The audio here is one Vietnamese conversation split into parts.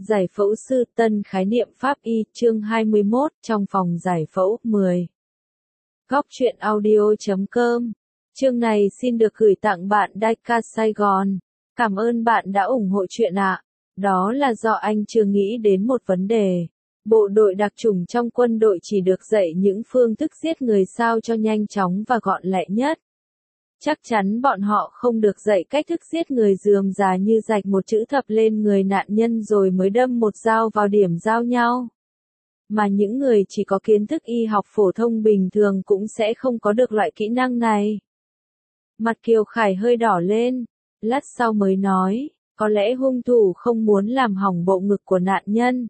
Giải phẫu sư tân khái niệm pháp y chương 21 trong phòng giải phẫu 10. Góc truyện audio.com. Chương này xin được gửi tặng bạn Diecast Sài Gòn. Cảm ơn bạn đã ủng hộ chuyện ạ. Đó là do anh chưa nghĩ đến một vấn đề. Bộ đội đặc chủng trong quân đội chỉ được dạy những phương thức giết người sao cho nhanh chóng và gọn lẹ nhất. Chắc chắn bọn họ không được dạy cách thức giết người rườm rà như rạch một chữ thập lên người nạn nhân rồi mới đâm một dao vào điểm giao nhau. Mà những người chỉ có kiến thức y học phổ thông bình thường cũng sẽ không có được loại kỹ năng này. Mặt Kiều Khải hơi đỏ lên, lát sau mới nói, có lẽ hung thủ không muốn làm hỏng bộ ngực của nạn nhân.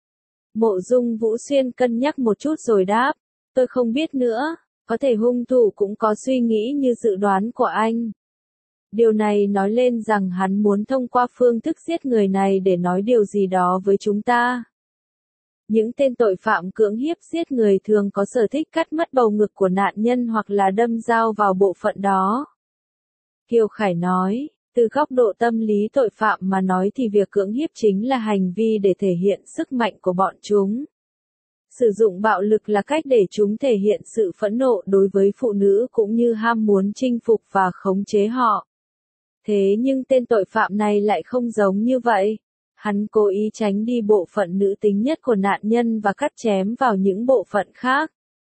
Mộ Dung Vũ Xuyên cân nhắc một chút rồi đáp, tôi không biết nữa. Có thể hung thủ cũng có suy nghĩ như dự đoán của anh. Điều này nói lên rằng hắn muốn thông qua phương thức giết người này để nói điều gì đó với chúng ta. Những tên tội phạm cưỡng hiếp giết người thường có sở thích cắt mất bầu ngực của nạn nhân hoặc là đâm dao vào bộ phận đó. Kiều Khải nói, từ góc độ tâm lý tội phạm mà nói thì việc cưỡng hiếp chính là hành vi để thể hiện sức mạnh của bọn chúng. Sử dụng bạo lực là cách để chúng thể hiện sự phẫn nộ đối với phụ nữ cũng như ham muốn chinh phục và khống chế họ. Thế nhưng tên tội phạm này lại không giống như vậy. Hắn cố ý tránh đi bộ phận nữ tính nhất của nạn nhân và cắt chém vào những bộ phận khác.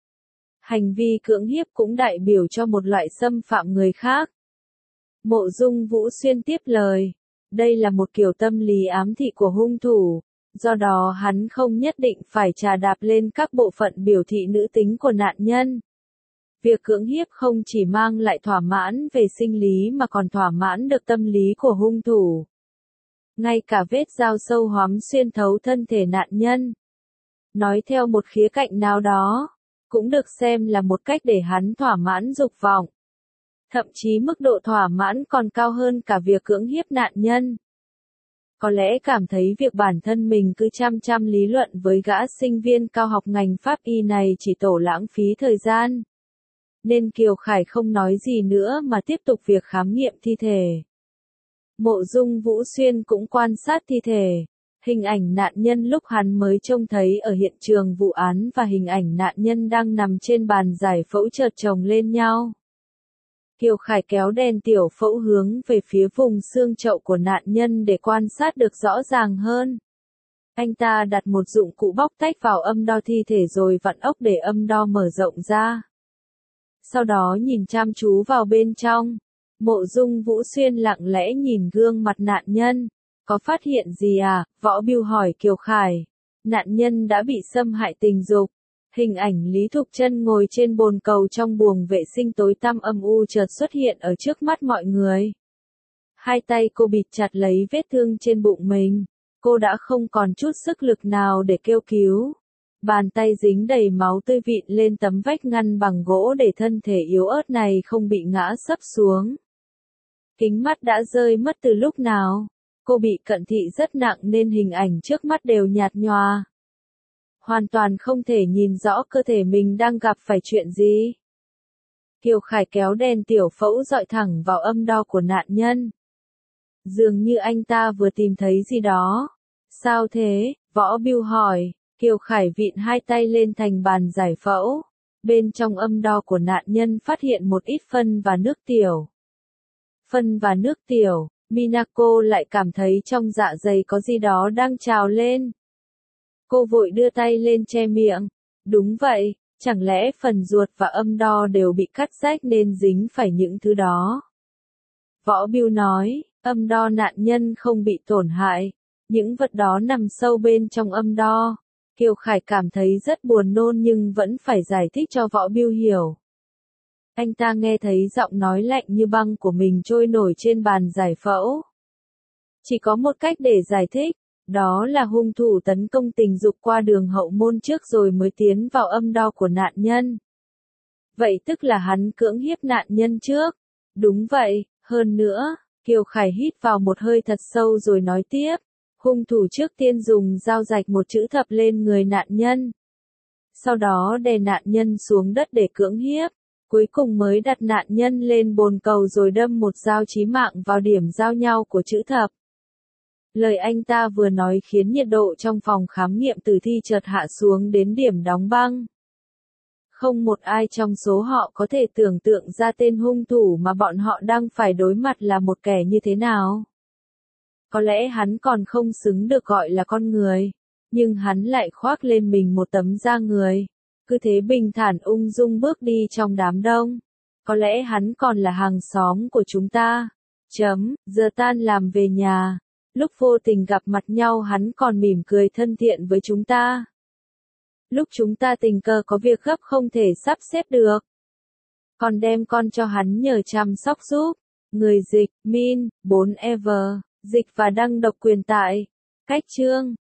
Hành vi cưỡng hiếp cũng đại biểu cho một loại xâm phạm người khác. Mộ Dung Vũ Xuyên tiếp lời, đây là một kiểu tâm lý ám thị của hung thủ. Do đó hắn không nhất định phải chà đạp lên các bộ phận biểu thị nữ tính của nạn nhân. Việc cưỡng hiếp không chỉ mang lại thỏa mãn về sinh lý mà còn thỏa mãn được tâm lý của hung thủ. Ngay cả vết dao sâu hoắm xuyên thấu thân thể nạn nhân. Nói theo một khía cạnh nào đó, cũng được xem là một cách để hắn thỏa mãn dục vọng. Thậm chí mức độ thỏa mãn còn cao hơn cả việc cưỡng hiếp nạn nhân. Có lẽ cảm thấy việc bản thân mình cứ chăm lý luận với gã sinh viên cao học ngành pháp y này chỉ tổ lãng phí thời gian. Nên Kiều Khải không nói gì nữa mà tiếp tục việc khám nghiệm thi thể. Mộ Dung Vũ Xuyên cũng quan sát thi thể. Hình ảnh nạn nhân lúc hắn mới trông thấy ở hiện trường vụ án và hình ảnh nạn nhân đang nằm trên bàn giải phẫu chợt chồng lên nhau. Kiều Khải kéo đèn tiểu phẫu hướng về phía vùng xương chậu của nạn nhân để quan sát được rõ ràng hơn. Anh ta đặt một dụng cụ bóc tách vào âm đo thi thể rồi vặn ốc để âm đo mở rộng ra. Sau đó nhìn chăm chú vào bên trong. Mộ Dung Vũ Xuyên lặng lẽ nhìn gương mặt nạn nhân. Có phát hiện gì à? Võ Biêu hỏi Kiều Khải. Nạn nhân đã bị xâm hại tình dục. Hình ảnh Lý Thục Chân ngồi trên bồn cầu trong buồng vệ sinh tối tăm âm u chợt xuất hiện ở trước mắt mọi người. Hai tay cô bịt chặt lấy vết thương trên bụng mình. Cô đã không còn chút sức lực nào để kêu cứu. Bàn tay dính đầy máu tươi vịn lên tấm vách ngăn bằng gỗ để thân thể yếu ớt này không bị ngã sấp xuống. Kính mắt đã rơi mất từ lúc nào. Cô bị cận thị rất nặng nên hình ảnh trước mắt đều nhạt nhòa. Hoàn toàn không thể nhìn rõ cơ thể mình đang gặp phải chuyện gì. Kiều Khải kéo đèn tiểu phẫu dọi thẳng vào âm đo của nạn nhân. Dường như anh ta vừa tìm thấy gì đó. Sao thế? Võ Biêu hỏi. Kiều Khải vịn hai tay lên thành bàn giải phẫu. Bên trong âm đo của nạn nhân phát hiện một ít phân và nước tiểu. Phân và nước tiểu, Minako lại cảm thấy trong dạ dày có gì đó đang trào lên. Cô vội đưa tay lên che miệng. Đúng vậy, chẳng lẽ phần ruột và âm đo đều bị cắt rách nên dính phải những thứ đó. Võ Biêu nói, âm đo nạn nhân không bị tổn hại. Những vật đó nằm sâu bên trong âm đo. Kiều Khải cảm thấy rất buồn nôn nhưng vẫn phải giải thích cho Võ Biêu hiểu. Anh ta nghe thấy giọng nói lạnh như băng của mình trôi nổi trên bàn giải phẫu. Chỉ có một cách để giải thích. Đó là hung thủ tấn công tình dục qua đường hậu môn trước rồi mới tiến vào âm đo của nạn nhân. Vậy tức là hắn cưỡng hiếp nạn nhân trước. Đúng vậy, hơn nữa, Kiều Khải hít vào một hơi thật sâu rồi nói tiếp. Hung thủ trước tiên dùng dao rạch một chữ thập lên người nạn nhân. Sau đó đè nạn nhân xuống đất để cưỡng hiếp. Cuối cùng mới đặt nạn nhân lên bồn cầu rồi đâm một dao chí mạng vào điểm giao nhau của chữ thập. Lời anh ta vừa nói khiến nhiệt độ trong phòng khám nghiệm tử thi chợt hạ xuống đến điểm đóng băng. Không một ai trong số họ có thể tưởng tượng ra tên hung thủ mà bọn họ đang phải đối mặt là một kẻ như thế nào. Có lẽ hắn còn không xứng được gọi là con người, nhưng hắn lại khoác lên mình một tấm da người. Cứ thế bình thản ung dung bước đi trong đám đông. Có lẽ hắn còn là hàng xóm của chúng ta. Giờ tan làm về nhà. Lúc vô tình gặp mặt nhau hắn còn mỉm cười thân thiện với chúng ta. Lúc chúng ta tình cờ có việc gấp không thể sắp xếp được, còn đem con cho hắn nhờ chăm sóc giúp. Người dịch, Min, 4 Ever, dịch và đăng độc quyền tại. Cách chương